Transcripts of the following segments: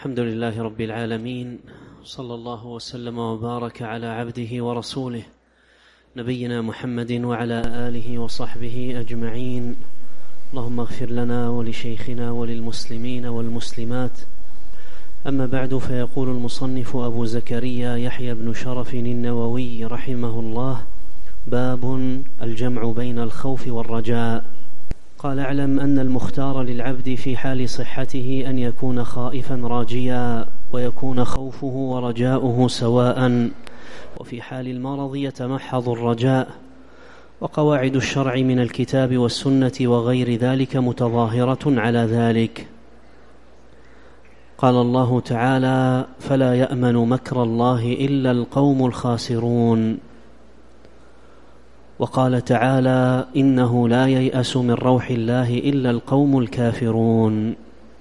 الحمد لله رب العالمين، صلى الله وسلم وبارك على عبده ورسوله نبينا محمد وعلى آله وصحبه أجمعين. اللهم اغفر لنا ولشيخنا وللمسلمين والمسلمات. أما بعد، فيقول المصنف أبو زكريا يحيى بن شرف النووي رحمه الله: باب الجمع بين الخوف والرجاء. قال: اعلم أن المختار للعبد في حال صحته أن يكون خائفا راجيا، ويكون خوفه ورجاؤه سواء، وفي حال المرض يتمحض الرجاء. وقواعد الشرع من الكتاب والسنة وغير ذلك متظاهرة على ذلك. قال الله تعالى: فلا يأمن مكر الله إلا القوم الخاسرون. وقال تعالى: إنه لا ييأس من روح الله إلا القوم الكافرون.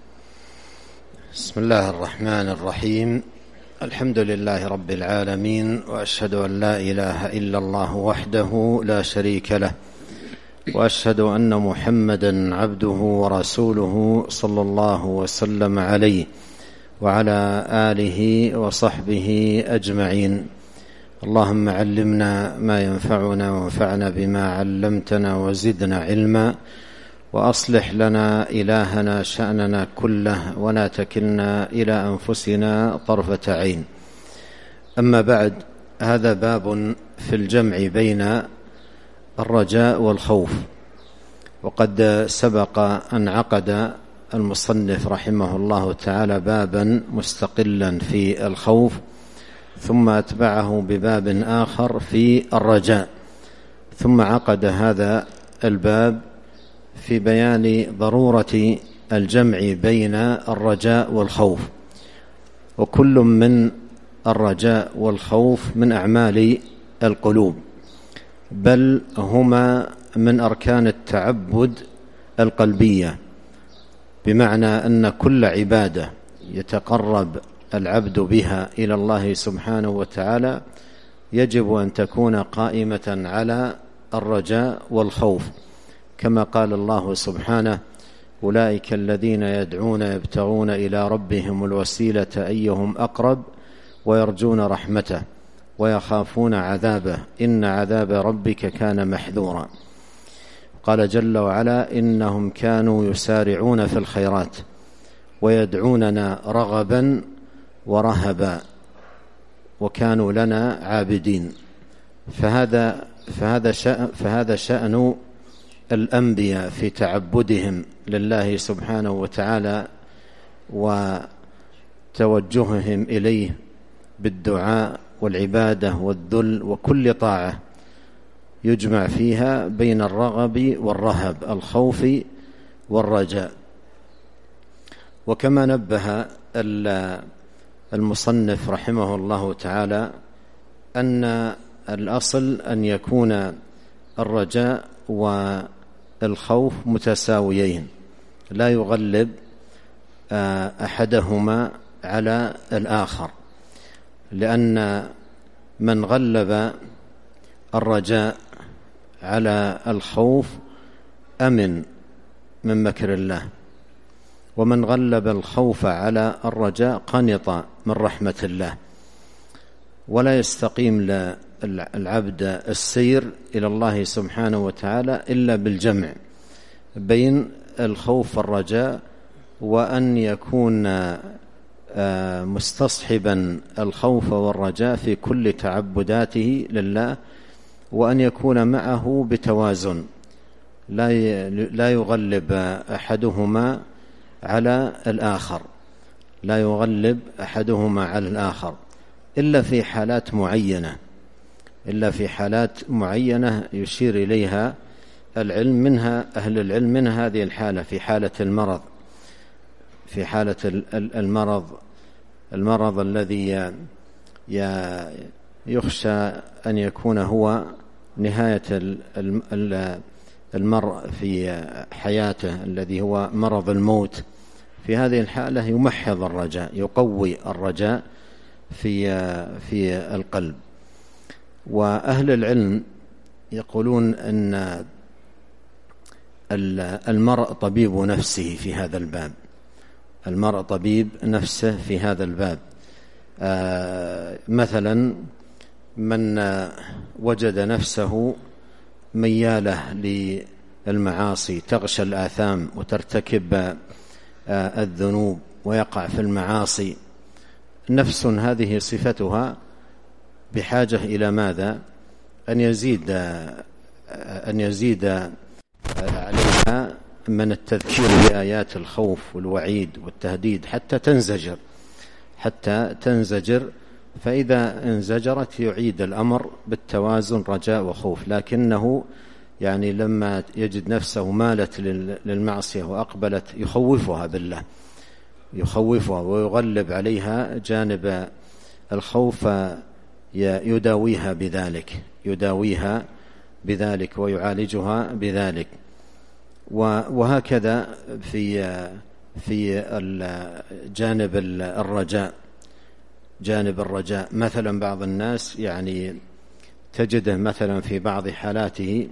بسم الله الرحمن الرحيم. الحمد لله رب العالمين، وأشهد أن لا إله إلا الله وحده لا شريك له، وأشهد أن محمدا عبده ورسوله صلى الله وسلم عليه وعلى آله وصحبه أجمعين. اللهم علمنا ما ينفعنا وانفعنا بما علمتنا وزدنا علما، وأصلح لنا إلهنا شأننا كله، ولا تكلنا إلى أنفسنا طرفة عين. أما بعد، هذا باب في الجمع بين الرجاء والخوف. وقد سبق أن عقد المصنف رحمه الله تعالى بابا مستقلا في الخوف، ثم أتبعه بباب آخر في الرجاء، ثم عقد هذا الباب في بيان ضرورة الجمع بين الرجاء والخوف. وكل من الرجاء والخوف من أعمال القلوب، بل هما من أركان التعبد القلبية، بمعنى أن كل عبادة يتقرب العبد بها إلى الله سبحانه وتعالى يجب أن تكون قائمة على الرجاء والخوف، كما قال الله سبحانه: أولئك الذين يدعون يبتغون إلى ربهم الوسيلة أيهم أقرب ويرجون رحمته ويخافون عذابه إن عذاب ربك كان محذورا. قال جل وعلا: إنهم كانوا يسارعون في الخيرات ويدعوننا رغبا ورهبا وكانوا لنا عابدين. فهذا شأن الأنبياء في تعبدهم لله سبحانه وتعالى وتوجههم إليه بالدعاء والعبادة والذل وكل طاعة يجمع فيها بين الرغب والرهب، الخوف والرجاء. وكما نبه المصنف رحمه الله تعالى أن الأصل أن يكون الرجاء والخوف متساويين، لا يغلب أحدهما على الآخر، لأن من غلب الرجاء على الخوف أمن من مكر الله، ومن غلب الخوف على الرجاء قنط من رحمة الله. ولا يستقيم للعبد السير إلى الله سبحانه وتعالى إلا بالجمع بين الخوف والرجاء، وأن يكون مستصحبا الخوف والرجاء في كل تعبداته لله، وأن يكون معه بتوازن، لا يغلب أحدهما على الآخر، لا يغلب أحدهما على الآخر إلا في حالات معينة يشير إليها العلم منها أهل العلم من هذه الحالة، في حالة المرض الذي يخشى أن يكون هو نهاية المرء في حياته، الذي هو مرض الموت. في هذه الحالة يمحض الرجاء، يقوي الرجاء في القلب. وأهل العلم يقولون أن المرء طبيب نفسه في هذا الباب، المرء طبيب نفسه في هذا الباب. مثلا من وجد نفسه ميالة للمعاصي، تغشى الآثام وترتكب الذنوب ويقع في المعاصي، نفس هذه صفتها بحاجة إلى ماذا؟ أن يزيد عليها من التذكير بآيات الخوف والوعيد والتهديد حتى تنزجر. فإذا انزجرت يعيد الأمر بالتوازن، رجاء وخوف. لكنه يعني لما يجد نفسه مالت للمعصية وأقبلت يخوفها بالله، يخوفها ويغلب عليها جانب الخوف، يداويها بذلك ويعالجها بذلك. وهكذا في جانب الرجاء، مثلا بعض الناس يعني تجده مثلا في بعض حالاته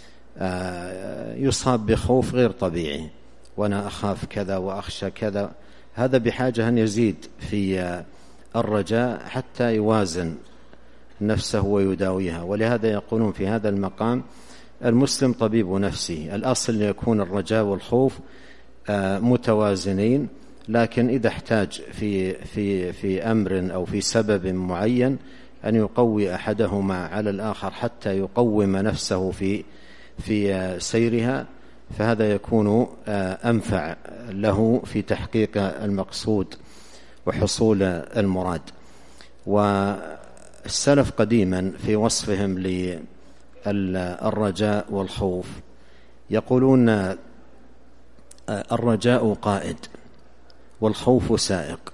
يصاب بخوف غير طبيعي، وأنا أخاف كذا وأخشى كذا. هذا بحاجة أن يزيد في الرجاء حتى يوازن نفسه ويداويها. ولهذا يقولون في هذا المقام المسلم طبيب نفسه. الأصل أن يكون الرجاء والخوف متوازنين، لكن إذا احتاج في أمر أو في سبب معين أن يقوي أحدهما على الآخر حتى يقوم نفسه في سيرها، فهذا يكون أنفع له في تحقيق المقصود وحصول المراد. والسلف قديما في وصفهم للرجاء والخوف يقولون الرجاء قائد والخوف سائق،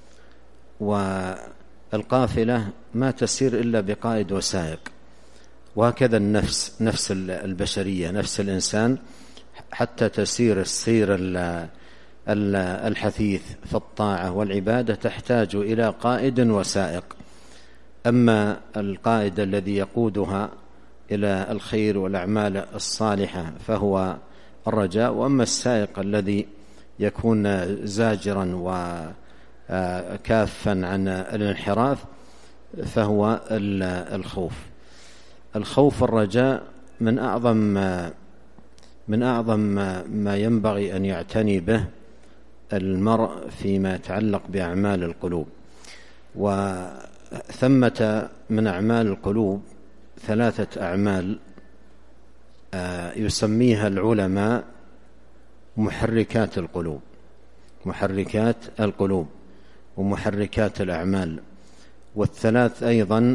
والقافلة ما تسير إلا بقائد وسائق. وهكذا نفس البشرية، نفس الإنسان حتى تسير السير الحثيث في الطاعة والعبادة تحتاج إلى قائد وسائق. أما القائد الذي يقودها إلى الخير والأعمال الصالحة فهو الرجاء، وأما السائق الذي يكون زاجرا وكافا عن الانحراف فهو الخوف. الرجاء من أعظم ما ينبغي أن يعتني به المرء فيما يتعلق بأعمال القلوب. وثمة من أعمال القلوب 3 أعمال يسميها العلماء محركات القلوب ومحركات الأعمال. والثلاث أيضا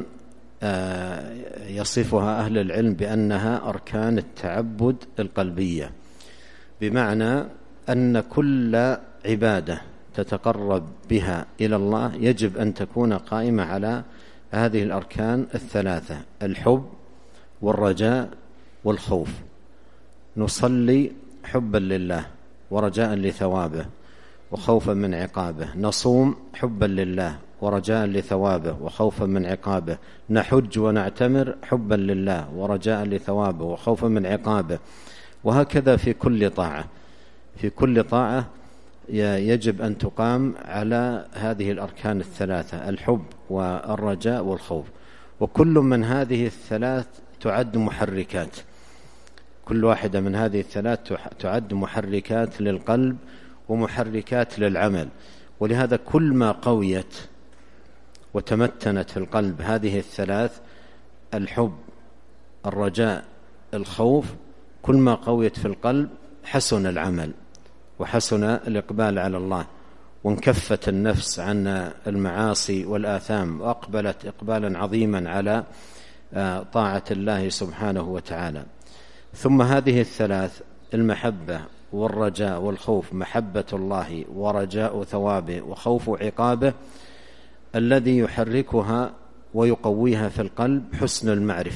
يصفها أهل العلم بأنها أركان التعبد القلبية، بمعنى أن كل عبادة تتقرب بها إلى الله يجب أن تكون قائمة على هذه الأركان 3: الحب والرجاء والخوف. نصلي حبا لله ورجاء لثوابه وخوفا من عقابه، نصوم حبا لله ورجاء لثوابه وخوفا من عقابه، نحج ونعتمر حبا لله ورجاء لثوابه وخوفا من عقابه. وهكذا في كل طاعة يجب أن تقام على هذه الأركان 3: الحب والرجاء والخوف. وكل من هذه 3 تعد محركات، كل واحدة من هذه 3 تعد محركات للقلب ومحركات للعمل. ولهذا كل ما قويت وتمتنت في القلب هذه 3: الحب الرجاء الخوف، كل ما قويت في القلب حسن العمل وحسن الإقبال على الله، وانكفت النفس عن المعاصي والآثام وأقبلت إقبالا عظيما على طاعة الله سبحانه وتعالى. ثم هذه 3: المحبة والرجاء والخوف، محبة الله ورجاء ثوابه وخوف عقابه، الذي يحركها ويقويها في القلب حسن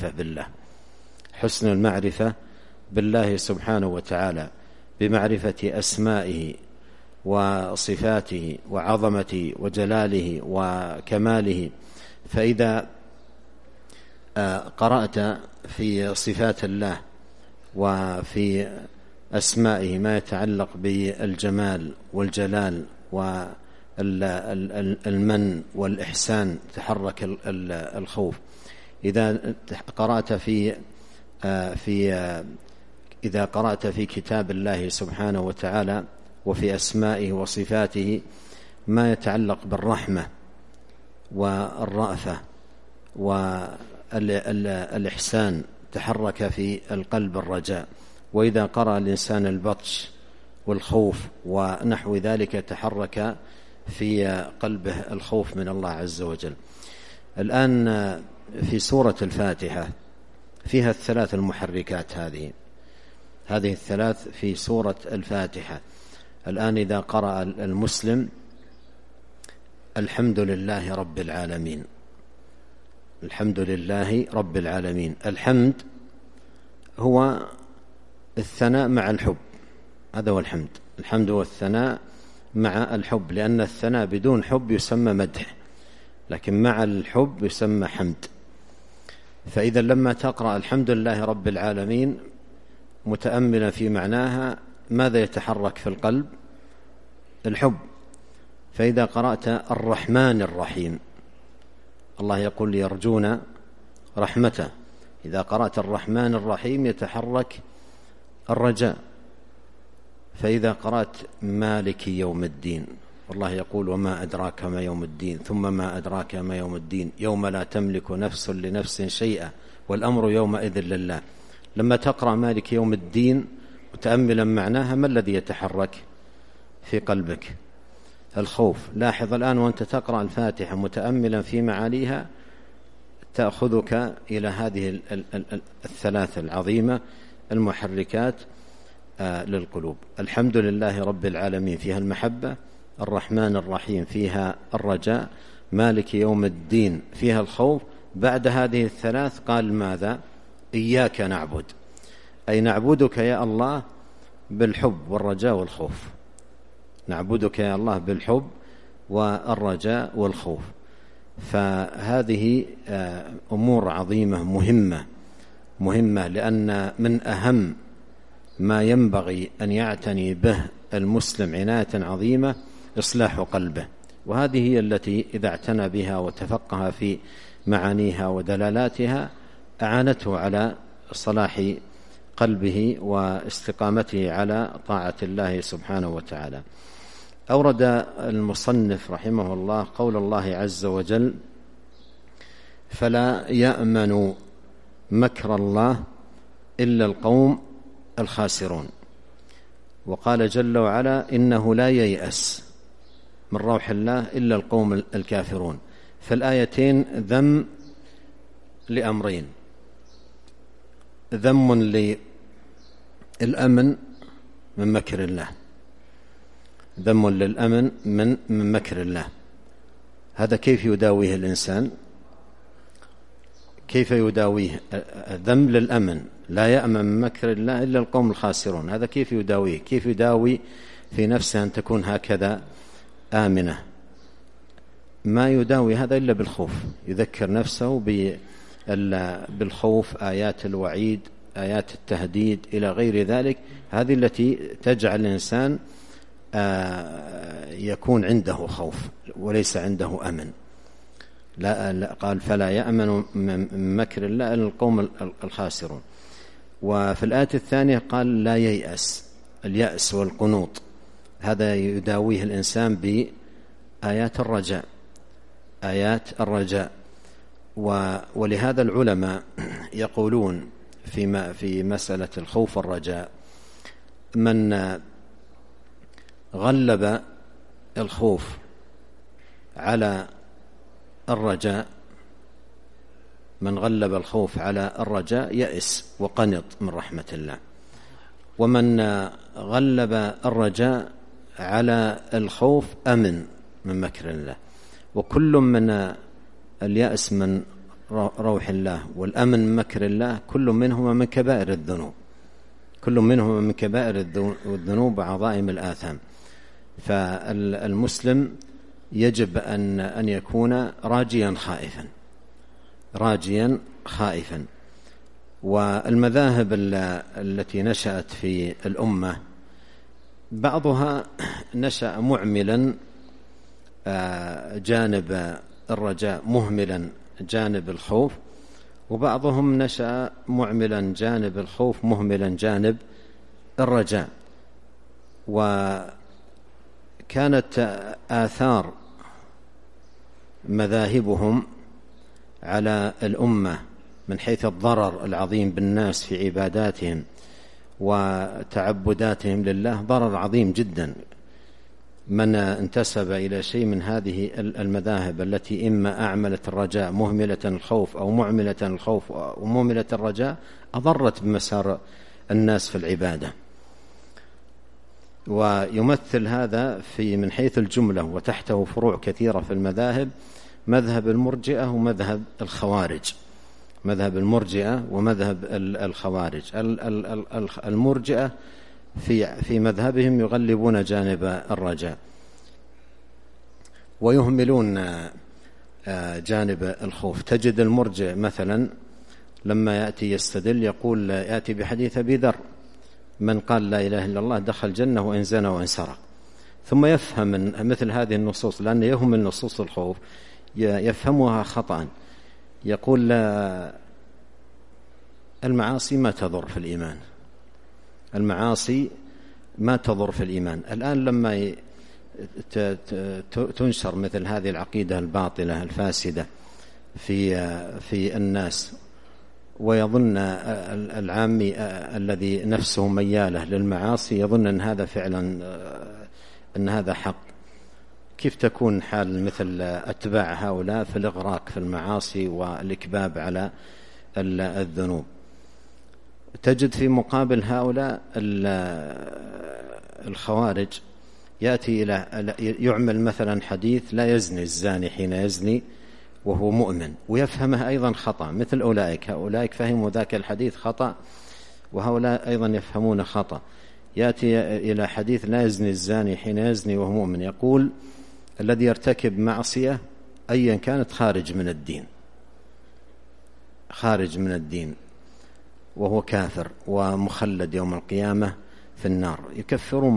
المعرفة بالله سبحانه وتعالى، بمعرفة أسمائه وصفاته وعظمته وجلاله وكماله. فإذا قرأت في صفات الله وفي أسمائه ما يتعلق بالجمال والجلال والمن والإحسان تحرك الخوف. إذا قرأت في كتاب الله سبحانه وتعالى وفي أسمائه وصفاته ما يتعلق بالرحمة والرأفة والإحسان تحرك في القلب الرجاء. وإذا قرأ الإنسان البطش والخوف ونحو ذلك تحرك في قلبه الخوف من الله عز وجل. الآن في سورة الفاتحة فيها الثلاث المحركات هذه الثلاث في سورة الفاتحة. الآن إذا قرأ المسلم الحمد لله رب العالمين، الحمد لله رب العالمين، الحمد هو الثناء مع الحب، هذا هو الحمد. الحمد هو الثناء مع الحب، لأن الثناء بدون حب يسمى مدح، لكن مع الحب يسمى حمد. فإذا لما تقرأ الحمد لله رب العالمين متأملا في معناها ماذا يتحرك في القلب؟ الحب. فإذا قرأت الرحمن الرحيم، الله يقول يرجون رحمته، إذا قرأت الرحمن الرحيم يتحرك الرجاء. فإذا قرأت مالك يوم الدين، والله يقول وما أدراك ما يوم الدين، ثم ما أدراك ما يوم الدين، يوم لا تملك نفس لنفس شيئا والأمر يومئذ لله. لما تقرأ مالك يوم الدين متأملا معناها ما الذي يتحرك في قلبك؟ الخوف. لاحظ الآن وأنت تقرأ الفاتحة متأملا في معانيها تأخذك إلى هذه الثلاث العظيمة المحركات للقلوب. الحمد لله رب العالمين فيها المحبة، الرحمن الرحيم فيها الرجاء، مالك يوم الدين فيها الخوف. بعد هذه الثلاث قال ماذا؟ إياك نعبد، أي نعبدك يا الله بالحب والرجاء والخوف، نعبدك يا الله بالحب والرجاء والخوف. فهذه أمور عظيمة مهمة، لأن من أهم ما ينبغي أن يعتني به المسلم عناية عظيمة إصلاح قلبه، وهذه هي التي إذا اعتنى بها وتفقه في معانيها ودلالاتها أعانته على صلاح قلبه واستقامته على طاعة الله سبحانه وتعالى. أورد المصنف رحمه الله قول الله عز وجل فلا يأمن مكر الله إلا القوم الخاسرون، وقال جل وعلا إنه لا ييأس من روح الله إلا القوم الكافرون. فالآيتين ذم لأمرين: ذم للأمن من مكر الله، ذم للأمن من مكر الله. هذا كيف يداويه الإنسان؟ كيف يداويه؟ ذم للأمن، لا يأمن من مكر الله إلا القوم الخاسرون، هذا كيف يداويه؟ كيف يداوي في نفسه أن تكون هكذا آمنة؟ ما يداوي هذا إلا بالخوف، يذكر نفسه بالخوف، آيات الوعيد، آيات التهديد إلى غير ذلك، هذه التي تجعل الإنسان يكون عنده خوف وليس عنده أمن. لا قال فلا يأمن من مكر الله إلا القوم الخاسرون. وفي الآية الثانية قال لا ييأس، اليأس والقنوط، هذا يداويه الإنسان بآيات الرجاء، آيات الرجاء. ولهذا العلماء يقولون في مسألة الخوف والرجاء: من غلب الخوف على الرجاء، من غلب الخوف على الرجاء يأس وقنط من رحمة الله، ومن غلب الرجاء على الخوف أمن من مكر الله. وكل من اليأس من روح الله والأمن من مكر الله كل منهما من كبائر الذنوب، كل منهما من كبائر الذنوب وعظائم الآثام. فالمسلم يجب أن يكون راجيا خائفا. والمذاهب التي نشأت في الأمة بعضها نشأ معملا جانب الرجاء مهملا جانب الخوف، وبعضهم نشأ معملا جانب الخوف مهملا جانب الرجاء. وكانت آثار مذاهبهم على الأمة من حيث الضرر العظيم بالناس في عباداتهم وتعبداتهم لله ضرر عظيم جدا. من انتسب إلى شيء من هذه المذاهب التي إما أعملت الرجاء مهملة الخوف أو معملة الخوف ومهملة الرجاء أضرت بمسار الناس في العبادة. ويمثل هذا في من حيث الجملة وتحته فروع كثيرة في المذاهب مذهب المرجئة ومذهب الخوارج. مذهب المرجئة ومذهب الخوارج. المرجئة في مذهبهم يغلبون جانب الرجاء ويهملون جانب الخوف. تجد المرجئ مثلا لما يأتي يستدل يقول يأتي بحديث أبي ذر من قال لا إله إلا الله دخل الجنة وإن زنى وإن سرق، ثم يفهم من مثل هذه النصوص لأنه يهمل نصوص الخوف يفهمها خطأ. يقول المعاصي ما تضر في الإيمان، المعاصي ما تضر في الإيمان. الآن لما تنشر مثل هذه العقيدة الباطلة الفاسدة في الناس، ويظن العامي الذي نفسه ميالة للمعاصي يظن أن هذا فعلا أن هذا حق، كيف تكون حال مثل أتباع هؤلاء في الإغراق في المعاصي والإكباب على الذنوب؟ تجد في مقابل هؤلاء الخوارج يأتي إلى يعمل مثلا حديث لا يزني الزاني حين يزني وهو مؤمن، ويفهمه أيضا خطأ مثل أولئك فهموا ذاك الحديث خطأ، وهؤلاء أيضا يفهمون خطأ. يأتي إلى حديث لا يزني الزاني حين يزني وهو مؤمن، يقول الذي يرتكب معصية أيا كانت خارج من الدين، خارج من الدين وهو كافر ومخلد يوم القيامة في النار. يكفرون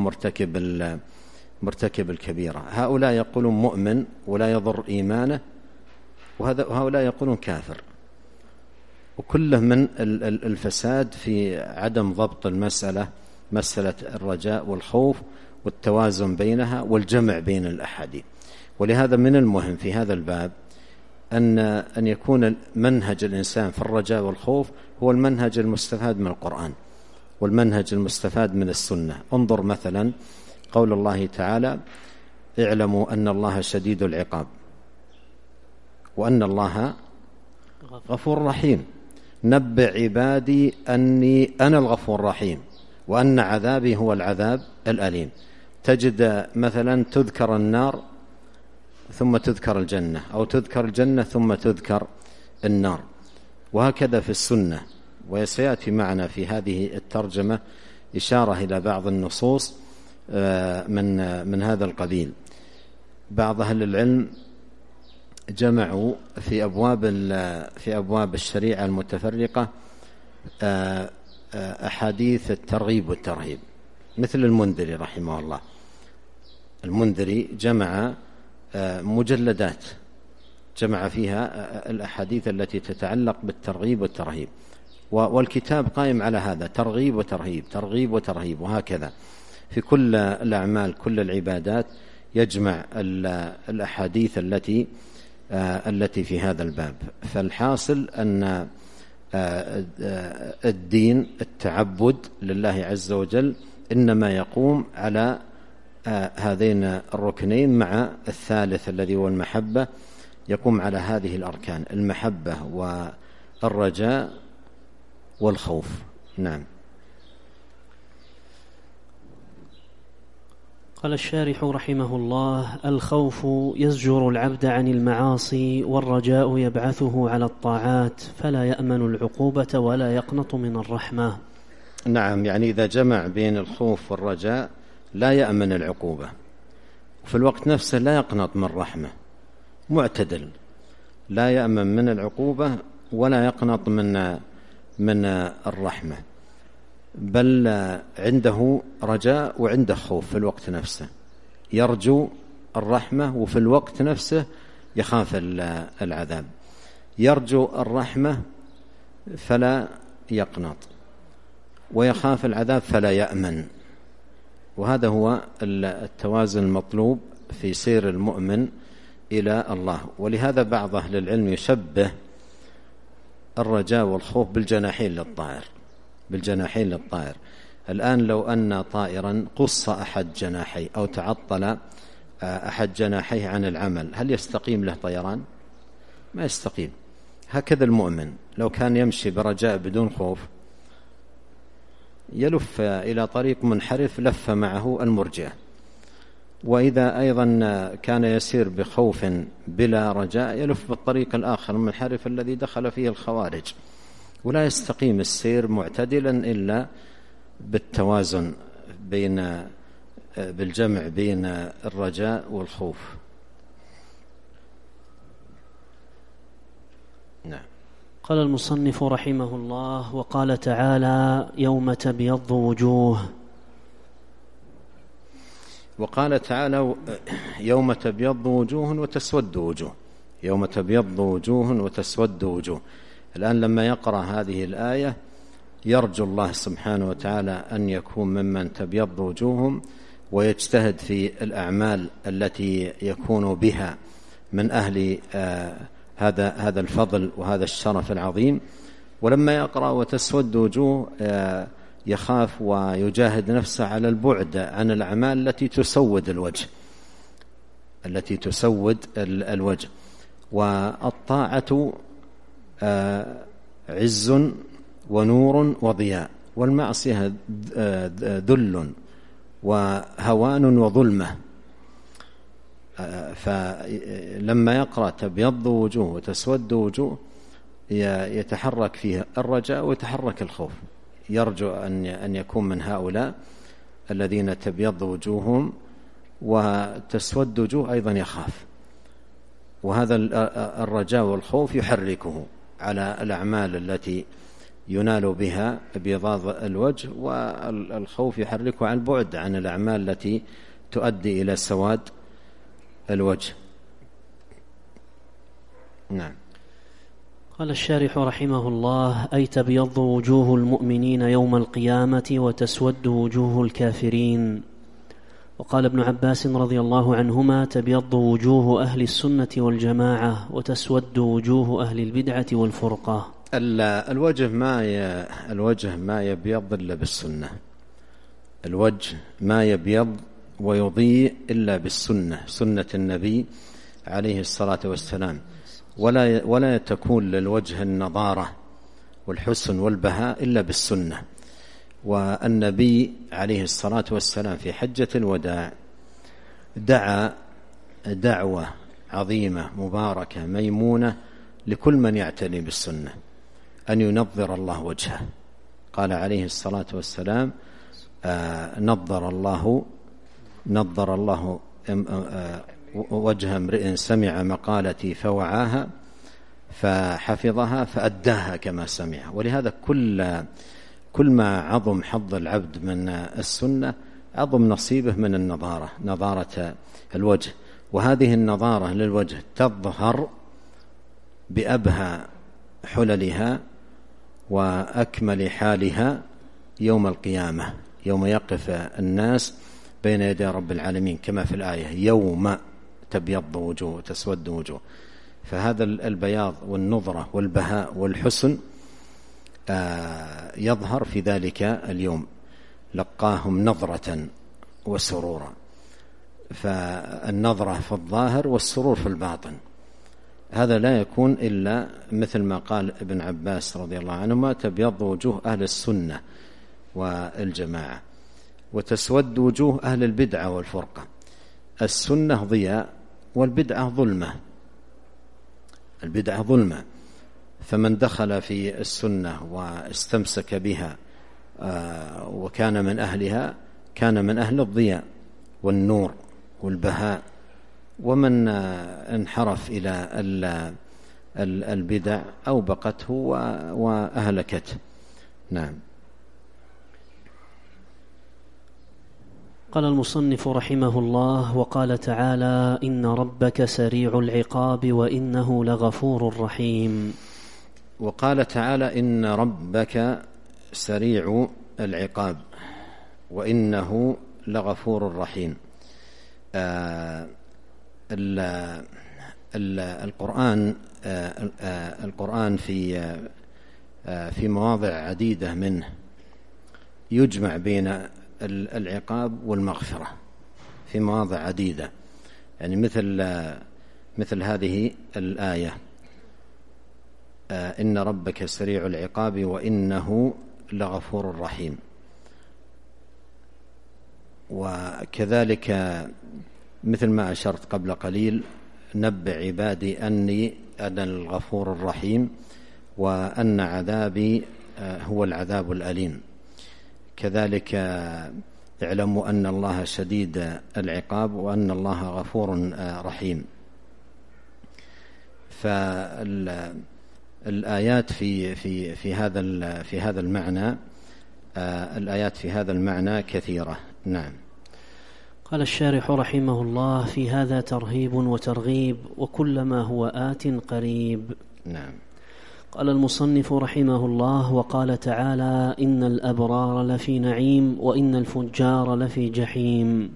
مرتكب الكبيرة. هؤلاء يقولون مؤمن ولا يضر إيمانه، وهؤلاء يقولون كافر. وكله من الفساد في عدم ضبط المسألة، مسألة الرجاء والخوف والتوازن بينها والجمع بين الأحاديث. ولهذا من المهم في هذا الباب أن يكون منهج الإنسان في الرجاء والخوف هو المنهج المستفاد من القرآن والمنهج المستفاد من السنة. انظر مثلا قول الله تعالى اعلموا أن الله شديد العقاب وأن الله غفور رحيم، نبئ عبادي أني أنا الغفور الرحيم وأن عذابي هو العذاب الأليم. تجد مثلا تذكر النار ثم تذكر الجنة، أو تذكر الجنة ثم تذكر النار، وهكذا في السنة. وسيأتي معنا في هذه الترجمة إشارة إلى بعض النصوص من هذا القبيل. بعض أهل العلم جمعوا في أبواب الشريعة المتفرقة أحاديث الترغيب والترهيب، مثل المنذري رحمه الله. المنذري جمع مجلدات جمع فيها الأحاديث التي تتعلق بالترغيب والترهيب، والكتاب قائم على هذا، ترغيب وترهيب، ترغيب وترهيب، وهكذا في كل الأعمال كل العبادات يجمع الأحاديث التي في هذا الباب. فالحاصل أن الدين التعبد لله عز وجل إنما يقوم على هذين الركنين مع الثالث الذي هو المحبة، يقوم على هذه الأركان: المحبة والرجاء والخوف. نعم. قال الشارح رحمه الله: الخوف يزجر العبد عن المعاصي، والرجاء يبعثه على الطاعات، فلا يأمن العقوبة ولا يقنط من الرحمة. نعم، يعني إذا جمع بين الخوف والرجاء لا يأمن العقوبة، وفي الوقت نفسه لا يقنط من الرحمة، معتدل، لا يأمن من العقوبة ولا يقنط من الرحمة. بل عنده رجاء وعنده خوف في الوقت نفسه، يرجو الرحمة وفي الوقت نفسه يخاف العذاب. يرجو الرحمة فلا يقنط، ويخاف العذاب فلا يأمن. وهذا هو التوازن المطلوب في سير المؤمن إلى الله. ولهذا بعض أهل العلم يشبه الرجاء والخوف بالجناحين للطائر. الآن لو أن طائرا قص أحد جناحيه أو تعطل أحد جناحيه عن العمل، هل يستقيم له طيران؟ ما يستقيم. هكذا المؤمن لو كان يمشي برجاء بدون خوف يلف إلى طريق منحرف لف معه المرجئة. وإذا أيضا كان يسير بخوف بلا رجاء يلف بالطريق الآخر المنحرف الذي دخل فيه الخوارج. ولا يستقيم السير معتدلا إلا بالتوازن بالجمع بين الرجاء والخوف. نعم. قال المصنف رحمه الله: وقال تعالى: يوم تبيض وجوه. وقال تعالى: يوم تبيض وجوه وتسود وجوه. يوم تبيض وجوه وتسود وجوه. الآن لما يقرأ هذه الآية يرجو الله سبحانه وتعالى أن يكون ممن تبيض وجوههم، ويجتهد في الأعمال التي يكون بها من أهل هذا الفضل وهذا الشرف العظيم. ولما يقرأ وتسود وجوه يخاف ويجاهد نفسه على البعد عن الأعمال التي تسود الوجه. والطاعة عز ونور وضياء، والمعصية ذل وهوان وظلمة. فلما يقرأ تبيض وجوه وتسود وجوه يتحرك فيه الرجاء ويتحرك الخوف. يرجو أن يكون من هؤلاء الذين تبيض وجوههم، وتسود وجوه أيضا يخاف. وهذا الرجاء والخوف يحركه على الأعمال التي ينال بها ابيضاض الوجه، والخوف يحركه على البعد عن الأعمال التي تؤدي إلى سواد الوجه. نعم. قال الشارح رحمه الله: أي تبيض وجوه المؤمنين يوم القيامة وتسود وجوه الكافرين. وقال ابن عباس رضي الله عنهما: تبيض وجوه أهل السنة والجماعة وتسود وجوه أهل البدعة والفرقة. الوجه ما يبيض إلا بالسنة. الوجه ما يبيض ويضيء إلا بالسنة، سنة النبي عليه الصلاة والسلام. ولا تكون للوجه النضارة والحسن والبهاء إلا بالسنة. والنبي عليه الصلاة والسلام في حجة الوداع دعا دعوة عظيمة مباركة ميمونة لكل من يعتني بالسنة أن ينظر الله وجهه. قال عليه الصلاة والسلام: نظر الله وجه امرئ سمع مقالتي فوعاها فحفظها فأداها كما سمعها. ولهذا كل ما عظم حظ العبد من السنة عظم نصيبه من النظارة، نظارة الوجه. وهذه النظارة للوجه تظهر بأبهى حللها وأكمل حالها يوم القيامة، يوم يقف الناس بين يدي رب العالمين، كما في الآية: يوم تبيض وجوه وتسود وجوه. فهذا البياض والنظرة والبهاء والحسن يظهر في ذلك اليوم. لقاهم نظرة وسرورا. فالنظرة في الظاهر والسرور في الباطن. هذا لا يكون إلا مثل ما قال ابن عباس رضي الله عنهما: تبيض وجوه أهل السنة والجماعة وتسود وجوه أهل البدعة والفرقة. السنة ضياء والبدعة ظلمة. البدعة ظلمة، فمن دخل في السنة واستمسك بها وكان من أهلها كان من أهل الضياء والنور والبهاء. ومن انحرف إلى البدع أوبقته وأهلكته. نعم. قال المصنف رحمه الله: وقال تعالى: إن ربك سريع العقاب وإنه لغفور رحيم. وقال تعالى: إن ربك سريع العقاب وإنه لغفور رحيم. القرآن في مواضع عديدة منه يجمع بين العقاب والمغفرة في مواضع عديدة، يعني مثل هذه الآية: إن ربك سريع العقاب وإنه لغفور رحيم. وكذلك مثل ما أشرت قبل قليل: نبئ عبادي أني أنا الغفور الرحيم وأن عذابي هو العذاب الأليم. كذلك اعلموا أن الله شديد العقاب وأن الله غفور رحيم. فالآيات في هذا المعنى الآيات في هذا المعنى كثيرة. نعم. قال الشارح رحمه الله: في هذا ترهيب وترغيب وكلما هو آت قريب. نعم. قال المصنف رحمه الله: وقال تعالى: إن الأبرار لفي نعيم وإن الفجار لفي جحيم.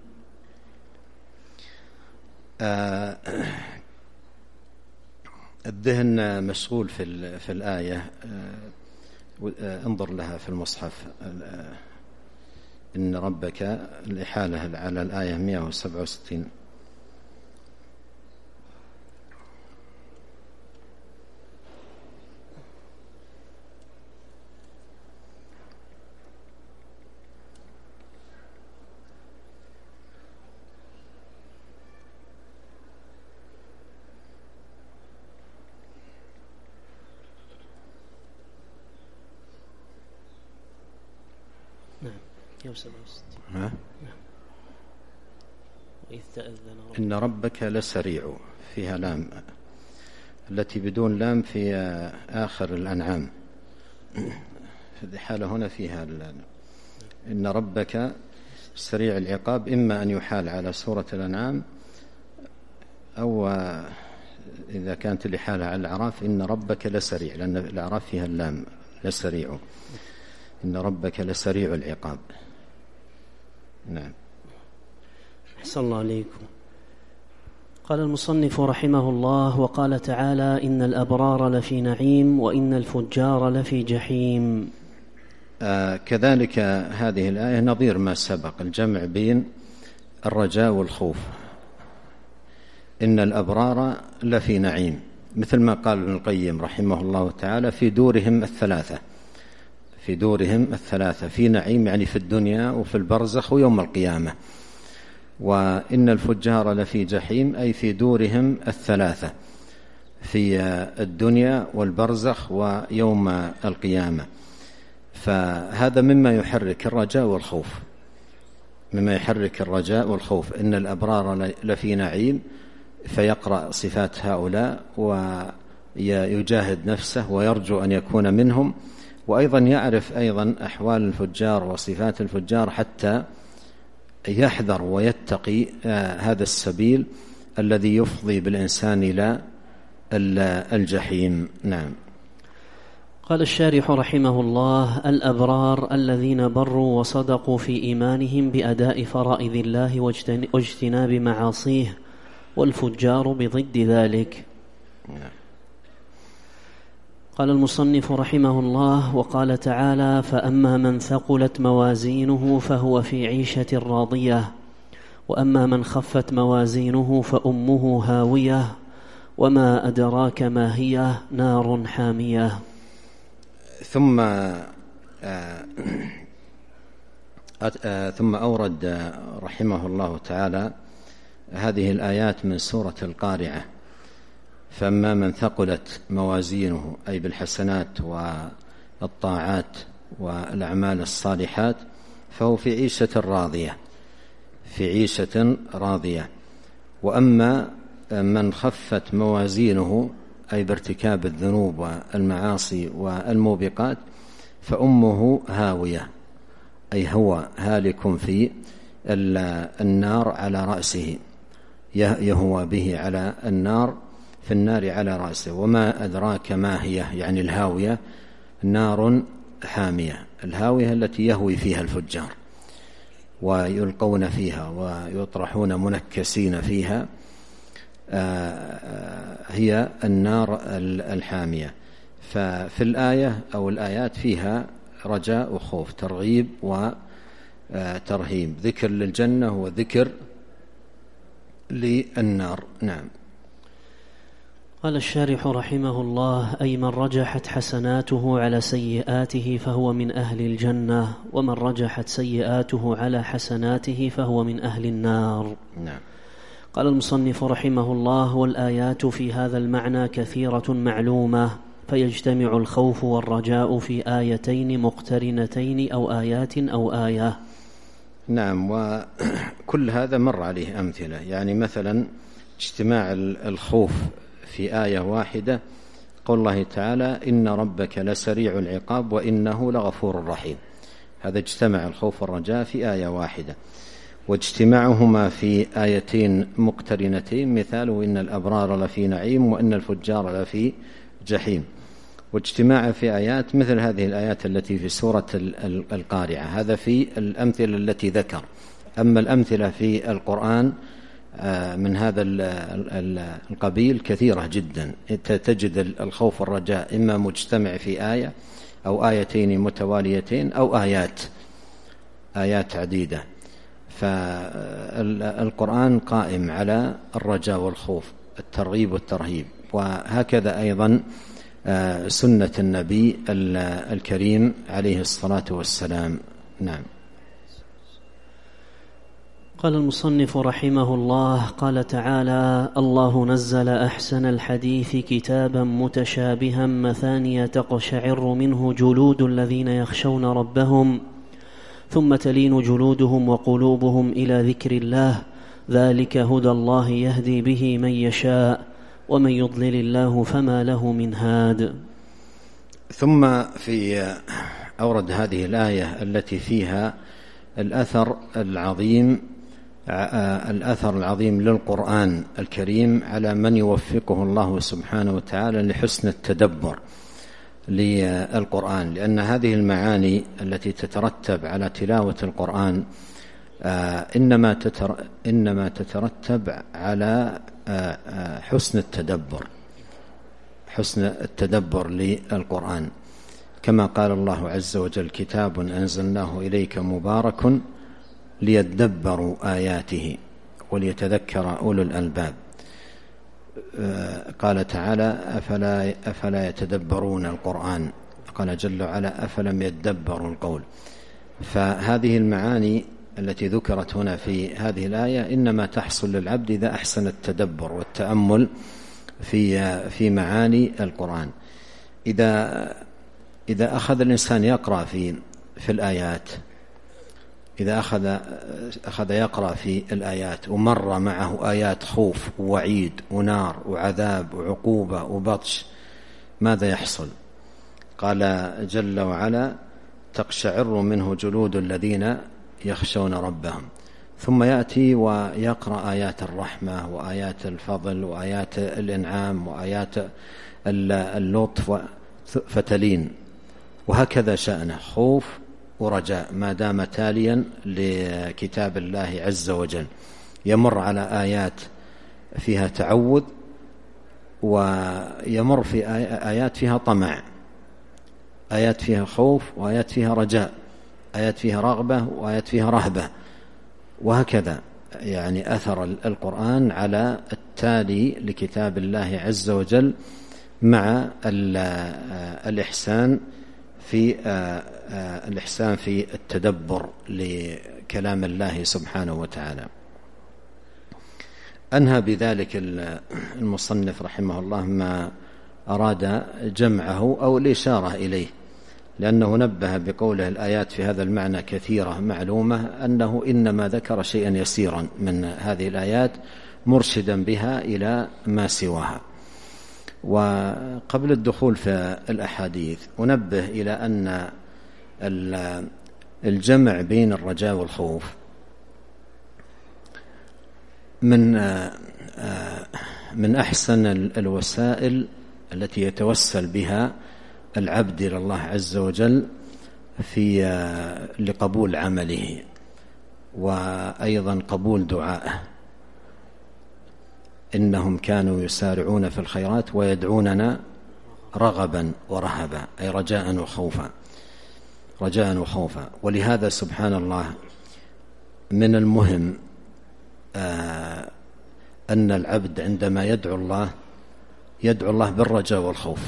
الذهن مشغول في الآية، انظر لها في المصحف. إن ربك الإحالة على الآية 167. إن ربك لسريع، فيها لام، التي بدون لام في آخر الأنعام. في حالة هنا فيها إن ربك سريع العقاب، إما أن يحال على سورة الأنعام، أو إذا كانت الإحالة على الأعراف إن ربك لسريع، لأن الأعراف فيها اللام لسريع. إن ربك لسريع العقاب. نعم. أحسن الله عليكم. قال المصنف رحمه الله: وقال تعالى: إن الأبرار لفي نعيم وإن الفجار لفي جحيم. كذلك هذه الآية نظير ما سبق، الجمع بين الرجاء والخوف. إن الأبرار لفي نعيم، مثل ما قال ابن القيم رحمه الله تعالى: في دورهم الثلاثة، في دورهم الثلاثة، في نعيم يعني في الدنيا وفي البرزخ ويوم القيامة. وإن الفجار لفي جحيم أي في دورهم الثلاثة، في الدنيا والبرزخ ويوم القيامة. فهذا مما يحرك الرجاء والخوف، مما يحرك الرجاء والخوف. إن الأبرار لفي نعيم، فيقرأ صفات هؤلاء ويجاهد نفسه ويرجو أن يكون منهم، وأيضا يعرف أيضا أحوال الفجار وصفات الفجار حتى يحذر ويتقي هذا السبيل الذي يفضي بالإنسان إلى الجحيم. نعم. قال الشارح رحمه الله: الأبرار الذين بروا وصدقوا في إيمانهم بأداء فرائض الله واجتناب معاصيه، والفجار بضد ذلك. نعم. قال المصنف رحمه الله: وقال تعالى: فأما من ثقلت موازينه فهو في عيشة راضية، وأما من خفت موازينه فأمه هاوية، وما أدراك ما هي، نار حامية. ثم أورد رحمه الله تعالى هذه الآيات من سورة القارعة: فأما من ثقلت موازينه أي بالحسنات والطاعات والأعمال الصالحات فهو في عيشة راضية، في عيشة راضية. وأما من خفت موازينه أي بارتكاب الذنوب والمعاصي والموبقات فأمه هاوية أي هو هالك في النار على رأسه، يهوى به على النار، في النار على رأسه. وما أدراك ما هي، يعني الهاوية، نار حامية، الهاوية التي يهوي فيها الفجار ويلقون فيها ويطرحون منكسين فيها، هي النار الحامية. ففي الآية أو الآيات فيها رجاء وخوف، ترغيب وترهيب، ذكر للجنة وذكر للنار. نعم. قال الشارح رحمه الله: أي من رجحت حسناته على سيئاته فهو من أهل الجنة، ومن رجحت سيئاته على حسناته فهو من أهل النار. نعم. قال المصنف رحمه الله: والآيات في هذا المعنى كثيرة معلومة، فيجتمع الخوف والرجاء في آيتين مقترنتين أو آيات أو آية. نعم. وكل هذا مر عليه أمثلة، يعني مثلا اجتماع الخوف في آية واحدة، قول الله تعالى: إن ربك لسريع العقاب وإنه لغفور رحيم. هذا اجتمع الخوف والرجاء في آية واحدة. واجتماعهما في آيتين مقترنتين مثاله: إن الأبرار لفي نعيم وإن الفجار لفي جحيم. واجتماع في آيات مثل هذه الآيات التي في سورة القارعة، هذا في الأمثلة التي ذكر. أما الأمثلة في القرآن من هذا القبيل كثيرة جدا، تجد الخوف والرجاء إما مجتمع في آية أو آيتين متواليتين أو آيات عديدة. فالقرآن قائم على الرجاء والخوف، الترغيب والترهيب. وهكذا أيضا سنة النبي الكريم عليه الصلاة والسلام. نعم. قال المصنف رحمه الله: قال تعالى: الله نزل أحسن الحديث كتابا متشابها مثانية تقشعر منه جلود الذين يخشون ربهم ثم تلين جلودهم وقلوبهم إلى ذكر الله، ذلك هدى الله يهدي به من يشاء ومن يضلل الله فما له من هاد. ثم أورد هذه الآية التي فيها الأثر العظيم للقرآن الكريم على من يوفقه الله سبحانه وتعالى لحسن التدبر للقرآن، لأن هذه المعاني التي تترتب على تلاوة القرآن إنما تترتب على حسن التدبر للقرآن، كما قال الله عز وجل: كتاب أنزلناه إليك مبارك ليدبروا آياته وليتذكر أولو الألباب. قال تعالى: أفلا يتدبرون القرآن، قال جل وعلا: أفلم يدبروا القول. فهذه المعاني التي ذكرت هنا في هذه الآية إنما تحصل للعبد إذا أحسن التدبر والتأمل في معاني القرآن. إذا أخذ الإنسان يقرأ في الآيات، إذا أخذ يقرأ في الآيات ومر معه آيات خوف ووعيد ونار وعذاب وعقوبة وبطش، ماذا يحصل؟ قال جل وعلا: تقشعر منه جلود الذين يخشون ربهم. ثم يأتي ويقرأ آيات الرحمة وآيات الفضل وآيات الإنعام وآيات اللطف فتلين، وهكذا شأنه، خوف ورجاء ما دام تاليا لكتاب الله عز وجل. يمر على آيات فيها تعوذ، ويمر في آيات فيها طمع، آيات فيها خوف وآيات فيها رجاء، آيات فيها رغبة وآيات فيها رهبة، وهكذا. يعني أثر القرآن على التالي لكتاب الله عز وجل مع الإحسان في التدبر لكلام الله سبحانه وتعالى. أنهى بذلك المصنف رحمه الله ما أراد جمعه أو الإشارة إليه، لأنه نبه بقوله: الآيات في هذا المعنى كثيرة معلومة، أنه إنما ذكر شيئا يسيرا من هذه الآيات مرشدا بها إلى ما سواها. وقبل الدخول في الأحاديث أنبه إلى أن الجمع بين الرجاء والخوف من أحسن الوسائل التي يتوسل بها العبد إلى الله عز وجل لقبول عمله وأيضا قبول دعائه. إنهم كانوا يسارعون في الخيرات ويدعوننا رغبا ورهبا، أي رجاء وخوفا. ولهذا سبحان الله من المهم أن العبد عندما يدعو الله بالرجاء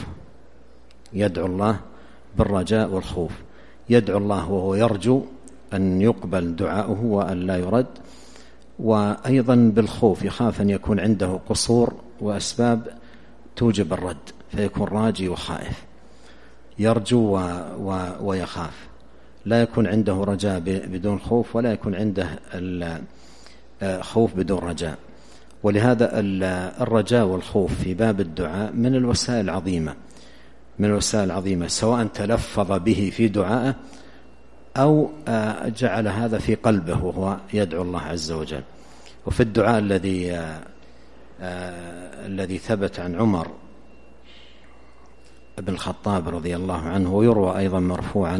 والخوف، يدعو الله وهو يرجو أن يقبل دعاؤه وأن لا يرد، وأيضا بالخوف، يخاف أن يكون عنده قصور وأسباب توجب الرد، فيكون راجي وخائف، يرجو ويخاف، لا يكون عنده رجاء بدون خوف، ولا يكون عنده خوف بدون رجاء. ولهذا الرجاء والخوف في باب الدعاء من الوسائل العظيمة، سواء تلفظ به في دعائه أو جعل هذا في قلبه وهو يدعو الله عز وجل. وفي الدعاء الذي ثبت عن عمر بن الخطاب رضي الله عنه، ويروى أيضا مرفوعا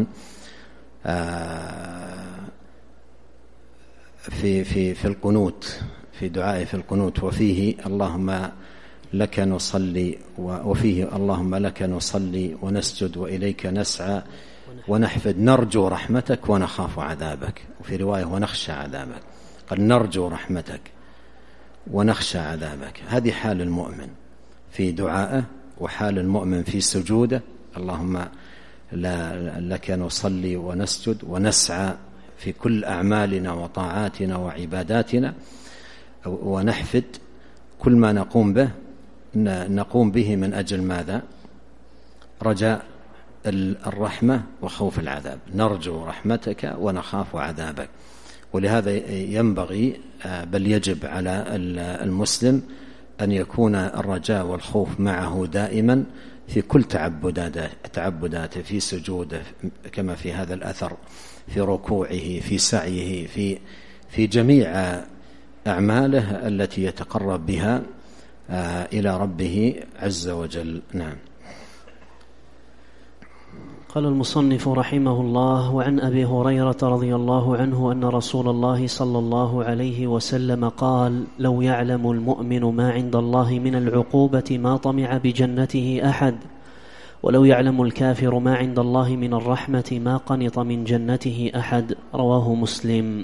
في القنوت، في دعائه في القنوت، وفيه اللهم لك نصلي، وفيه اللهم لك نصلي ونسجد وإليك نسعى ونحفد، نرجو رحمتك ونخاف عذابك، وفي رواية ونخشى عذابك. قال نرجو رحمتك ونخشى عذابك. هذه حال المؤمن في دعائه، وحال المؤمن في سجوده، اللهم لك نصلي ونسجد ونسعى في كل أعمالنا وطاعاتنا وعباداتنا، ونحفد كل ما نقوم به من أجل ماذا؟ رجاء الرحمة وخوف العذاب، نرجو رحمتك ونخاف عذابك. ولهذا ينبغي بل يجب على المسلم أن يكون الرجاء والخوف معه دائما في كل تعبداته، في سجوده كما في هذا الأثر، في ركوعه، في سعيه، في جميع أعماله التي يتقرب بها إلى ربه عز وجل. نعم. قال المصنف رحمه الله: وعن أبي هريرة رضي الله عنه أن رسول الله صلى الله عليه وسلم قال: لو يعلم المؤمن ما عند الله من العقوبة ما طمع بجنته أحد، ولو يعلم الكافر ما عند الله من الرحمة ما قنط من جنته أحد. رواه مسلم.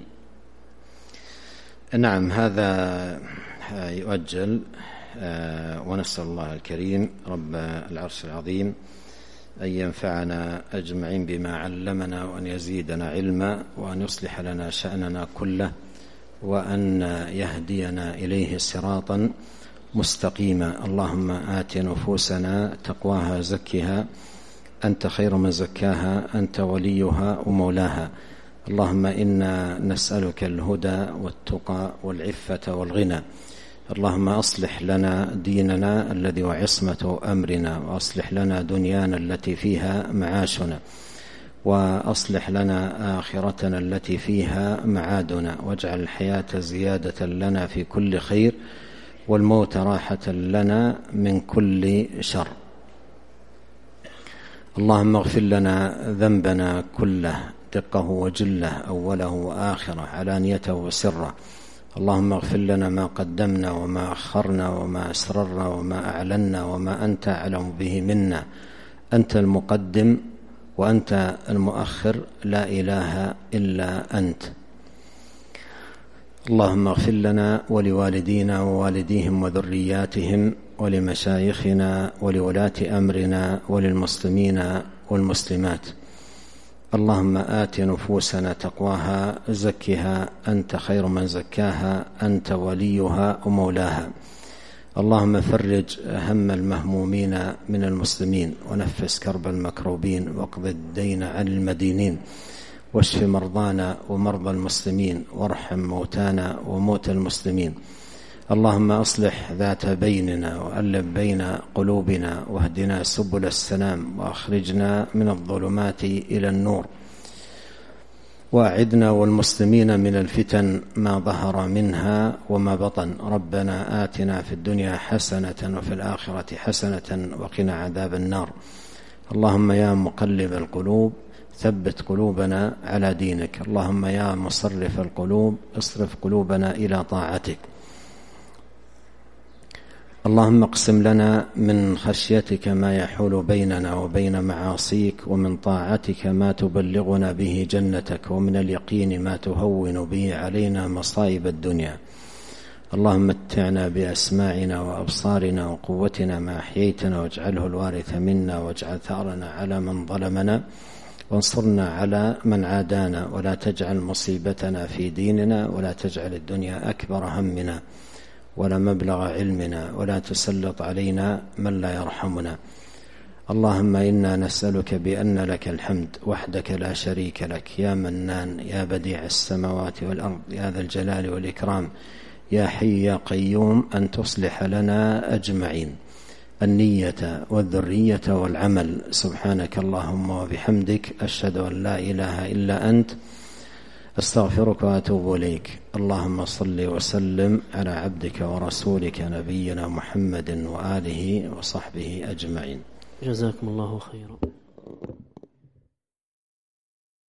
نعم، هذا يؤجل، ونسأل الله الكريم رب العرش العظيم أن ينفعنا أجمعين بما علمنا، وأن يزيدنا علما، وأن يصلح لنا شأننا كله، وأن يهدينا إليه صراطا مستقيما. اللهم آت نفوسنا تقواها زكها أنت خير من زكاها، أنت وليها ومولاها. اللهم إنا نسألك الهدى والتقى والعفة والغنى. اللهم أصلح لنا ديننا الذي وعصمة أمرنا، وأصلح لنا دنيانا التي فيها معاشنا، وأصلح لنا آخرتنا التي فيها معادنا، واجعل الحياة زيادة لنا في كل خير، والموت راحة لنا من كل شر. اللهم اغفر لنا ذنبنا كله، دقه وجله، أوله وآخره، علانيته وسره. اللهم اغفر لنا ما قدمنا وما أخرنا وما أسررنا وما أعلنا وما أنت أعلم به منا. أنت المقدم وأنت المؤخر، لا إله إلا أنت. اللهم اغفر لنا ولوالدينا ووالديهم وذرياتهم، ولمشايخنا ولولاة أمرنا، وللمسلمين والمسلمات. اللهم آت نفوسنا تقواها زكها أنت خير من زكاها، أنت وليها ومولاها. اللهم فرج هم المهمومين من المسلمين، ونفس كرب المكروبين، واقض الدين عن المدينين، واشف مرضانا ومرضى المسلمين، وارحم موتانا وموتى المسلمين. اللهم أصلح ذات بيننا، وألف بين قلوبنا، واهدنا سبل السلام، وأخرجنا من الظلمات إلى النور. وأعدنا والمسلمين من الفتن ما ظهر منها وما بطن. ربنا آتنا في الدنيا حسنة وفي الآخرة حسنة وقنا عذاب النار. اللهم يا مقلب القلوب ثبت قلوبنا على دينك. اللهم يا مصرف القلوب اصرف قلوبنا إلى طاعتك. اللهم اقسم لنا من خشيتك ما يحول بيننا وبين معاصيك، ومن طاعتك ما تبلغنا به جنتك، ومن اليقين ما تهون به علينا مصائب الدنيا. اللهم متعنا بأسماعنا وأبصارنا وقوتنا ما أحييتنا، واجعله الوارث منا، واجعل ثأرنا على من ظلمنا، وانصرنا على من عادانا، ولا تجعل مصيبتنا في ديننا، ولا تجعل الدنيا أكبر همنا ولا مبلغ علمنا، ولا تسلط علينا من لا يرحمنا. اللهم إنا نسألك بأن لك الحمد وحدك لا شريك لك، يا منان يا بديع السماوات والأرض، يا ذا الجلال والإكرام، يا حي يا قيوم، أن تصلح لنا أجمعين النية والذرية والعمل. سبحانك اللهم وبحمدك، أشهد أن لا إله إلا أنت، أستغفرك وأتوب إليك. اللهم صل وسلم على عبدك ورسولك نبينا محمد وآله وصحبه أجمعين. جزاكم الله خيرا.